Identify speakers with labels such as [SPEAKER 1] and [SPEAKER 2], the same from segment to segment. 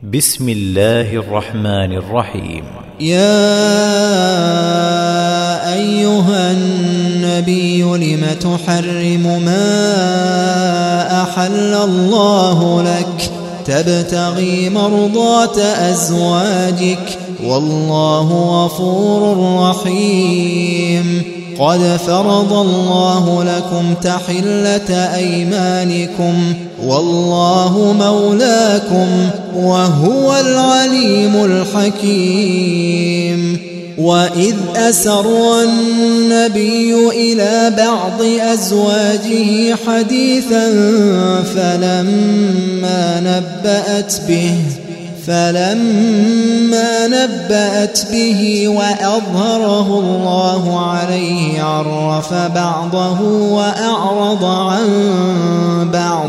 [SPEAKER 1] بسم الله الرحمن الرحيم.
[SPEAKER 2] يا أيها النبي لم تحرم ما أحل الله لك تبتغي مرضات أزواجك والله غفور رحيم. قد فرض الله لكم تحلة أيمانكم والله مولاكم وهو العليم الحكيم. وإذ أسر النبي إلى بعض أزواجه حديثا فلما نبأت به وأظهره الله عليه عرف بعضه وأعرض عن بعض.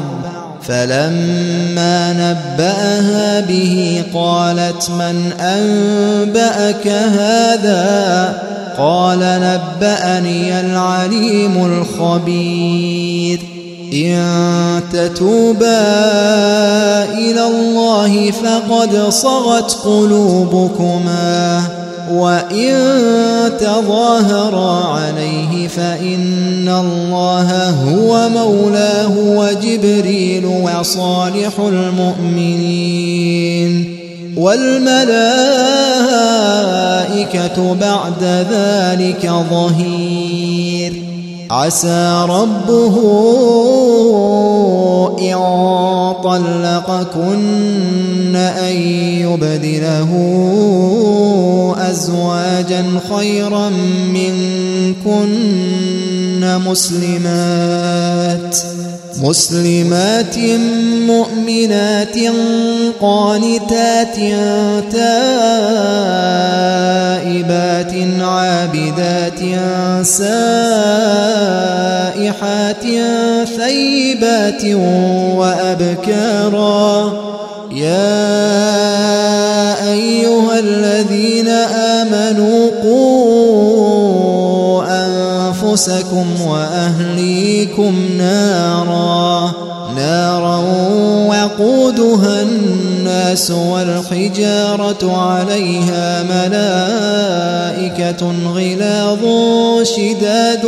[SPEAKER 2] فلما نبأها به قالت من أنبأك هذا؟ قال نبأني العليم الخبير. إن تتوبا إلى الله فقد صغت قلوبكما وإن تظاهرا عليه فإن الله هو مولاه وجبريل وصالح المؤمنين والملائكة بعد ذلك ظهير. عسى ربه إن طلقكن أن يبدله أزواجا خيرا منكن مسلمات مؤمنات قانتات تائبات عابدات سائحات ثيبات وأبكارا. يا أيها الذين آمنوا قوا أنفسكم وأهليكم نارا وقودها الناس والحجارة عليها ملائكة غلاظ شداد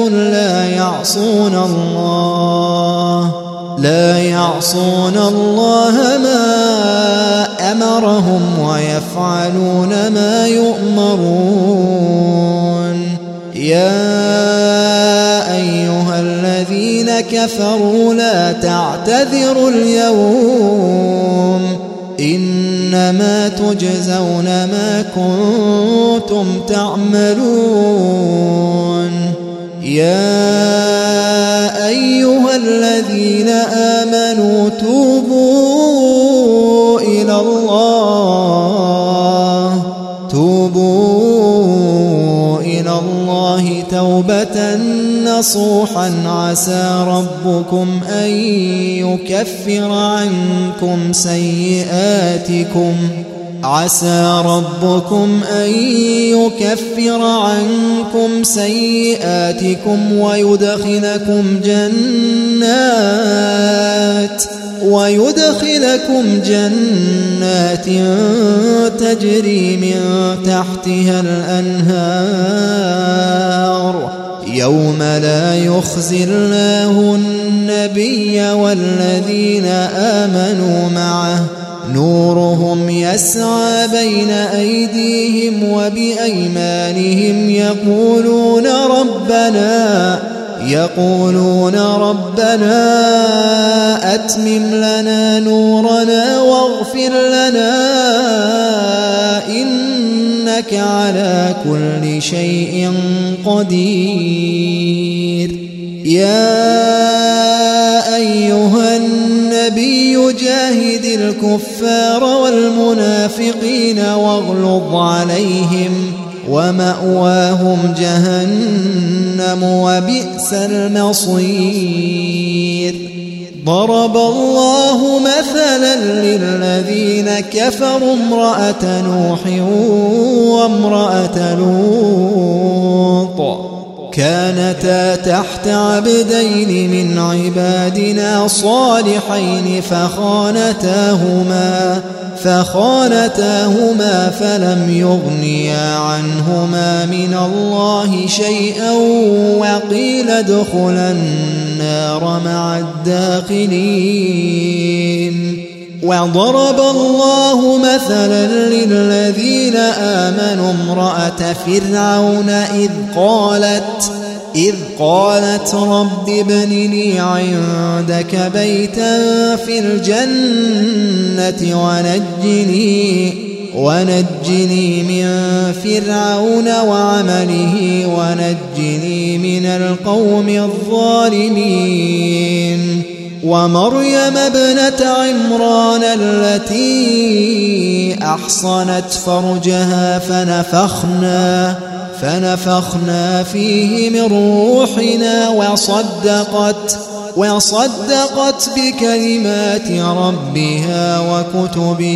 [SPEAKER 2] لا يعصون الله ما أمرهم ويفعلون ما يؤمرون. يا أيها الذين كفروا لا تعتذروا اليوم إنما تجزون ما كنتم تعملون. يا أيها الذين آمنوا توبوا إلى الله توبة نصوحا عسى ربكم أن يكفر عنكم سيئاتكم ويدخلكم جنات تجري من تحتها الأنهار يوم لا يخزي الله النبي والذين آمنوا معه نورهم يسعى بين أيديهم وبأيمانهم يقولون ربنا أتمم لنا نورنا واغفر لنا إنك على كل شيء قدير. يا أيها النبي جاهد الكفار والمنافقين واغلظ عليهم ومأواهم جهنم وبئس المصير. ضرب الله مثلا للذين كفروا امرأة نوح وامرأة لوط كانتا تحت عبدين من عبادنا صالحين فخانتاهما فلم يغنيا عنهما من الله شيئا وقيل ادخلا النار مع الداخلين. وضرب الله مثلا للذين آمنوا امرأة فرعون إذ قالت رب ابن لي عندك بيتا في الجنة ونجني من فرعون وعمله ونجني من القوم الظالمين. ومريم ابنة عمران التي أحصنت فرجها فنفخنا فيه من روحنا وصدقت بكلمات ربها وكتبه، وكانت من القانتين.